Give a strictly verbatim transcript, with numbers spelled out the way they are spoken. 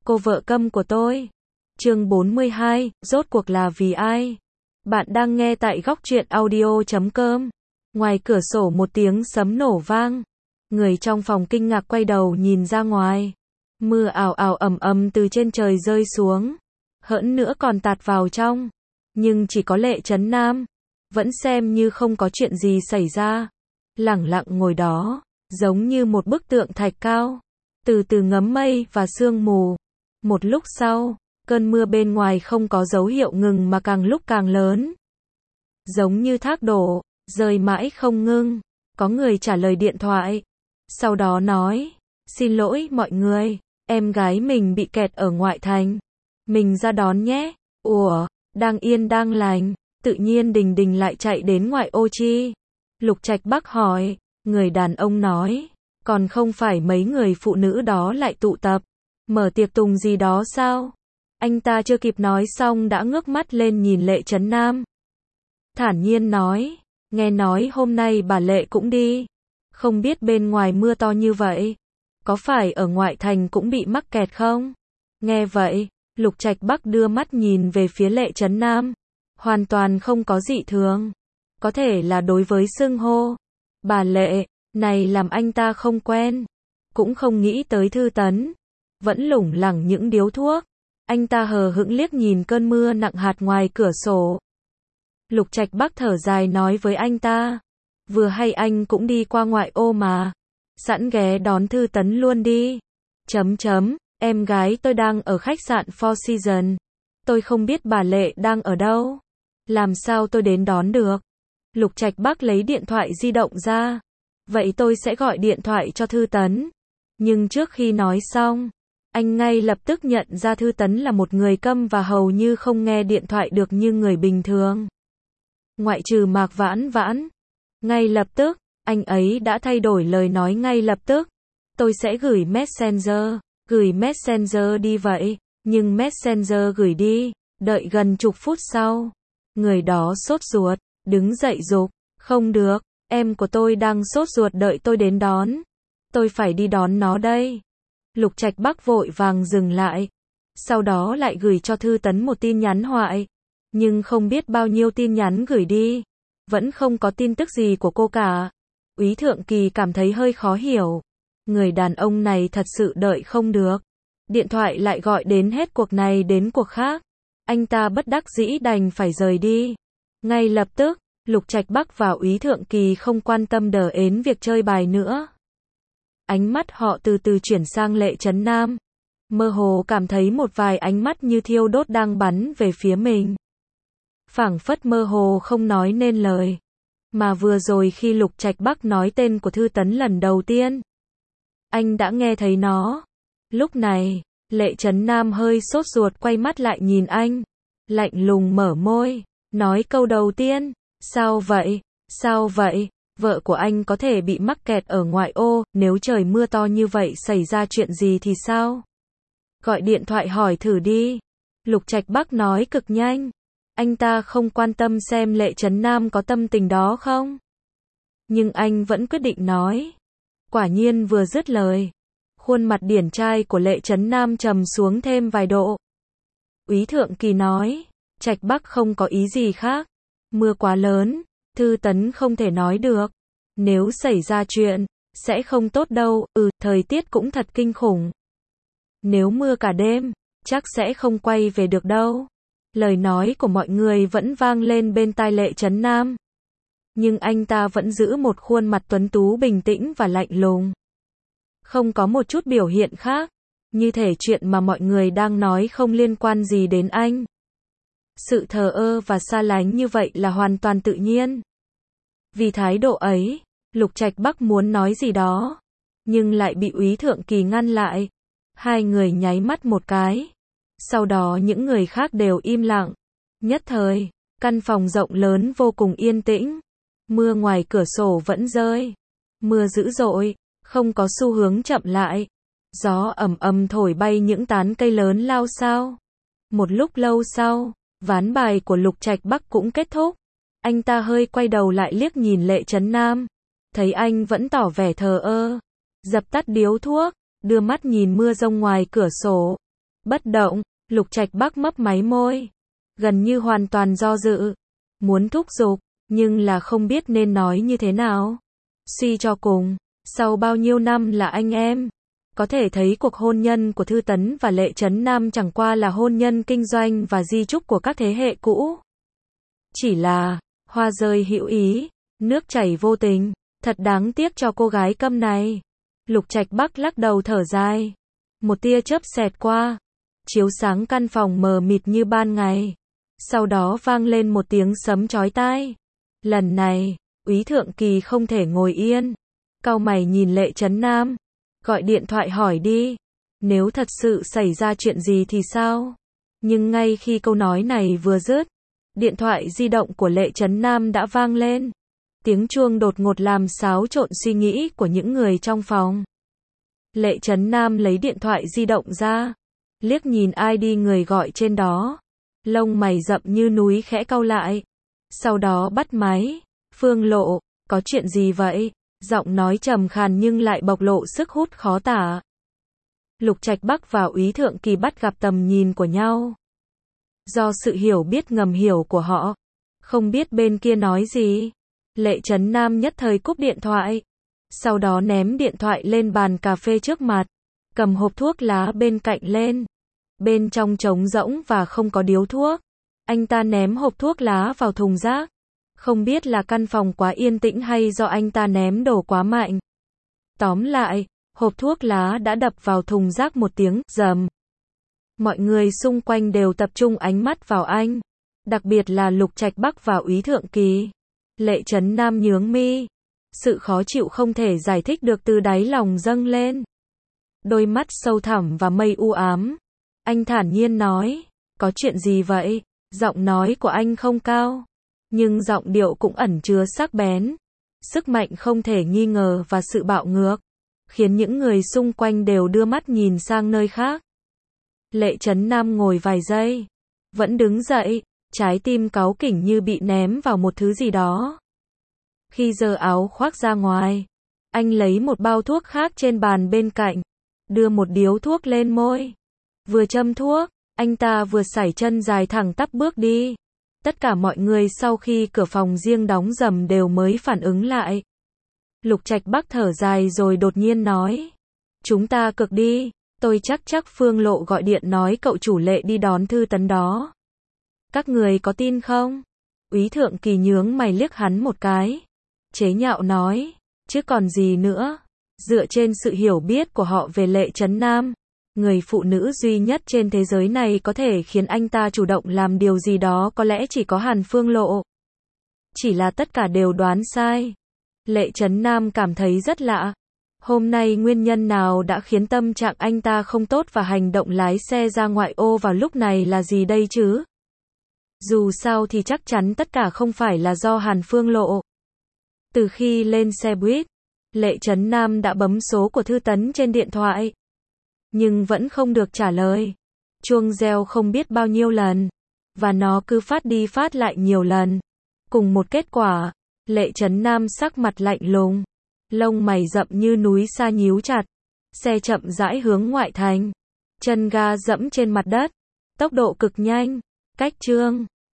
cô vợ câm của tôi. Chương bốn mươi hai, rốt cuộc là vì ai? Bạn đang nghe tại góc truyện audio chấm com. Ngoài cửa sổ một tiếng sấm nổ vang. Người trong phòng kinh ngạc quay đầu nhìn ra ngoài. Mưa ào ào ầm ầm từ trên trời rơi xuống. Hỡn nữa còn tạt vào trong. Nhưng chỉ có Lệ Chấn Nam vẫn xem như không có chuyện gì xảy ra. Lẳng lặng ngồi đó, giống như một bức tượng thạch cao, từ từ ngấm mây và sương mù. Một lúc sau, cơn mưa bên ngoài không có dấu hiệu ngừng mà càng lúc càng lớn. Giống như thác đổ, rơi mãi không ngưng. Có người trả lời điện thoại. Sau đó nói, xin lỗi mọi người, em gái mình bị kẹt ở ngoại thành. Mình ra đón nhé. Ủa, đang yên đang lành, tự nhiên Đình Đình lại chạy đến ngoại ô chi? Lục Trạch Bắc hỏi. Người đàn ông nói, còn không phải mấy người phụ nữ đó lại tụ tập, mở tiệc tùng gì đó sao? Anh ta chưa kịp nói xong đã ngước mắt lên nhìn Lệ Chấn Nam. Thản nhiên nói, nghe nói hôm nay bà Lệ cũng đi. Không biết bên ngoài mưa to như vậy, có phải ở ngoại thành cũng bị mắc kẹt không? Nghe vậy, Lục Trạch Bắc đưa mắt nhìn về phía Lệ Chấn Nam. Hoàn toàn không có dị thường. Có thể là đối với xưng hô bà Lệ này làm anh ta không quen. Cũng không nghĩ tới Thư Tấn vẫn lủng lẳng những điếu thuốc. Anh ta hờ hững liếc nhìn cơn mưa nặng hạt ngoài cửa sổ. Lục Trạch Bắc thở dài nói với anh ta, vừa hay anh cũng đi qua ngoại ô mà, sẵn ghé đón Thư Tấn luôn đi. Chấm chấm, em gái tôi đang ở khách sạn Four Seasons. Tôi không biết bà Lệ đang ở đâu. Làm sao tôi đến đón được? Lục Trạch Bắc lấy điện thoại di động ra. Vậy tôi sẽ gọi điện thoại cho Thư Tấn. Nhưng trước khi nói xong, anh ngay lập tức nhận ra Thư Tấn là một người câm và hầu như không nghe điện thoại được như người bình thường. Ngoại trừ Mạc Vãn Vãn. Ngay lập tức, anh ấy đã thay đổi lời nói ngay lập tức. Tôi sẽ gửi Messenger. Gửi Messenger đi vậy. Nhưng Messenger gửi đi. Đợi gần chục phút sau. Người đó sốt ruột. Đứng dậy dục. Không được. Em của tôi đang sốt ruột đợi tôi đến đón. Tôi phải đi đón nó đây. Lục Trạch Bắc vội vàng dừng lại. Sau đó lại gửi cho Thư Tấn một tin nhắn thoại. Nhưng không biết bao nhiêu tin nhắn gửi đi. Vẫn không có tin tức gì của cô cả. Úy Thượng Kỳ cảm thấy hơi khó hiểu. Người đàn ông này thật sự đợi không được. Điện thoại lại gọi đến hết cuộc này đến cuộc khác. Anh ta bất đắc dĩ đành phải rời đi. Ngay lập tức, Lục Trạch Bắc và Úy Thượng Kỳ không quan tâm đờ ến việc chơi bài nữa. Ánh mắt họ từ từ chuyển sang Lệ Chấn Nam. Mơ hồ cảm thấy một vài ánh mắt như thiêu đốt đang bắn về phía mình. Phảng phất mơ hồ không nói nên lời. Mà vừa rồi khi Lục Trạch Bắc nói tên của Thư Tấn lần đầu tiên, anh đã nghe thấy nó. Lúc này, Lệ Chấn Nam hơi sốt ruột quay mắt lại nhìn anh. Lạnh lùng mở môi, nói câu đầu tiên. Sao vậy? Sao vậy? Vợ của anh có thể bị mắc kẹt ở ngoại ô, nếu trời mưa to như vậy xảy ra chuyện gì thì sao? Gọi điện thoại hỏi thử đi. Lục Trạch Bắc nói cực nhanh. Anh ta không quan tâm xem Lệ Chấn Nam có tâm tình đó không. Nhưng anh vẫn quyết định nói. Quả nhiên vừa dứt lời, khuôn mặt điển trai của Lệ Chấn Nam trầm xuống thêm vài độ. Úy Thượng Kỳ nói, Trạch Bắc không có ý gì khác. Mưa quá lớn, Thư Tấn không thể nói được. Nếu xảy ra chuyện, sẽ không tốt đâu. Ừ, thời tiết cũng thật kinh khủng. Nếu mưa cả đêm, chắc sẽ không quay về được đâu. Lời nói của mọi người vẫn vang lên bên tai Lệ Chấn Nam. Nhưng anh ta vẫn giữ một khuôn mặt tuấn tú bình tĩnh và lạnh lùng. Không có một chút biểu hiện khác. Như thể chuyện mà mọi người đang nói không liên quan gì đến anh. Sự thờ ơ và xa lánh như vậy là hoàn toàn tự nhiên. Vì thái độ ấy, Lục Trạch Bắc muốn nói gì đó, nhưng lại bị Úy Thượng Kỳ ngăn lại. Hai người nháy mắt một cái. Sau đó những người khác đều im lặng. Nhất thời, căn phòng rộng lớn vô cùng yên tĩnh. Mưa ngoài cửa sổ vẫn rơi. Mưa dữ dội, không có xu hướng chậm lại. Gió ầm ầm thổi bay những tán cây lớn lao xao. Một lúc lâu sau, ván bài của Lục Trạch Bắc cũng kết thúc. Anh ta hơi quay đầu lại liếc nhìn Lệ Chấn Nam. Thấy anh vẫn tỏ vẻ thờ ơ. Dập tắt điếu thuốc, đưa mắt nhìn mưa rông ngoài cửa sổ. Bất động, Lục Trạch Bắc mấp máy môi, gần như hoàn toàn do dự, muốn thúc giục, nhưng là không biết nên nói như thế nào. Suy cho cùng, sau bao nhiêu năm là anh em, có thể thấy cuộc hôn nhân của Thư Tấn và Lệ Chấn Nam chẳng qua là hôn nhân kinh doanh và di chúc của các thế hệ cũ. Chỉ là, hoa rơi hữu ý, nước chảy vô tình, thật đáng tiếc cho cô gái câm này. Lục Trạch Bắc lắc đầu thở dài, một tia chớp xẹt qua, chiếu sáng căn phòng mờ mịt như ban ngày. Sau đó vang lên một tiếng sấm chói tai. Lần này, Úy Thượng Kỳ không thể ngồi yên, cau mày nhìn Lệ Chấn Nam, gọi điện thoại hỏi đi, nếu thật sự xảy ra chuyện gì thì sao? Nhưng ngay khi câu nói này vừa dứt, điện thoại di động của Lệ Chấn Nam đã vang lên. Tiếng chuông đột ngột làm xáo trộn suy nghĩ của những người trong phòng. Lệ Chấn Nam lấy điện thoại di động ra, liếc nhìn ai đi người gọi trên đó, lông mày rậm như núi khẽ cau lại. Sau đó bắt máy, Phương Lộ, có chuyện gì vậy? Giọng nói trầm khàn nhưng lại bộc lộ sức hút khó tả. Lục Trạch Bắc và Úy Thượng Kỳ bắt gặp tầm nhìn của nhau. Do sự hiểu biết ngầm hiểu của họ, không biết bên kia nói gì, Lệ Chấn Nam nhất thời cúp điện thoại. Sau đó ném điện thoại lên bàn cà phê trước mặt, cầm hộp thuốc lá bên cạnh lên. Bên trong trống rỗng và không có điếu thuốc. Anh ta ném hộp thuốc lá vào thùng rác. Không biết là căn phòng quá yên tĩnh hay do anh ta ném đồ quá mạnh. Tóm lại, hộp thuốc lá đã đập vào thùng rác một tiếng rầm. Mọi người xung quanh đều tập trung ánh mắt vào anh, đặc biệt là Lục Trạch Bắc và Úy Thượng Kỳ. Lệ Chấn Nam nhướng mi, sự khó chịu không thể giải thích được từ đáy lòng dâng lên. Đôi mắt sâu thẳm và mây u ám. Anh thản nhiên nói, có chuyện gì vậy? Giọng nói của anh không cao, nhưng giọng điệu cũng ẩn chứa sắc bén, sức mạnh không thể nghi ngờ và sự bạo ngược, khiến những người xung quanh đều đưa mắt nhìn sang nơi khác. Lệ Chấn Nam ngồi vài giây, vẫn đứng dậy, trái tim cáu kỉnh như bị ném vào một thứ gì đó. Khi giơ áo khoác ra ngoài, anh lấy một bao thuốc khác trên bàn bên cạnh, đưa một điếu thuốc lên môi. Vừa châm thuốc, anh ta vừa sải chân dài thẳng tắp bước đi. Tất cả mọi người sau khi cửa phòng riêng đóng rầm đều mới phản ứng lại. Lục Trạch Bắc thở dài rồi đột nhiên nói, chúng ta cực đi, tôi chắc chắc Phương Lộ gọi điện nói cậu chủ Lệ đi đón Thư Tấn đó. Các người có tin không? Úy Thượng Kỳ nhướng mày liếc hắn một cái, chế nhạo nói, chứ còn gì nữa. Dựa trên sự hiểu biết của họ về Lệ Chấn Nam, người phụ nữ duy nhất trên thế giới này có thể khiến anh ta chủ động làm điều gì đó có lẽ chỉ có Hàn Phương Lộ. Chỉ là tất cả đều đoán sai. Lệ Chấn Nam cảm thấy rất lạ. Hôm nay nguyên nhân nào đã khiến tâm trạng anh ta không tốt và hành động lái xe ra ngoại ô vào lúc này là gì đây chứ? Dù sao thì chắc chắn tất cả không phải là do Hàn Phương Lộ. Từ khi lên xe buýt, Lệ Chấn Nam đã bấm số của Thư Tấn trên điện thoại, nhưng vẫn không được trả lời. Chuông reo không biết bao nhiêu lần, và nó cứ phát đi phát lại nhiều lần. Cùng một kết quả, Lệ Chấn Nam sắc mặt lạnh lùng, lông mày rậm như núi sa nhíu chặt. Xe chậm rãi hướng ngoại thành, chân ga dẫm trên mặt đất, tốc độ cực nhanh. Cách Trương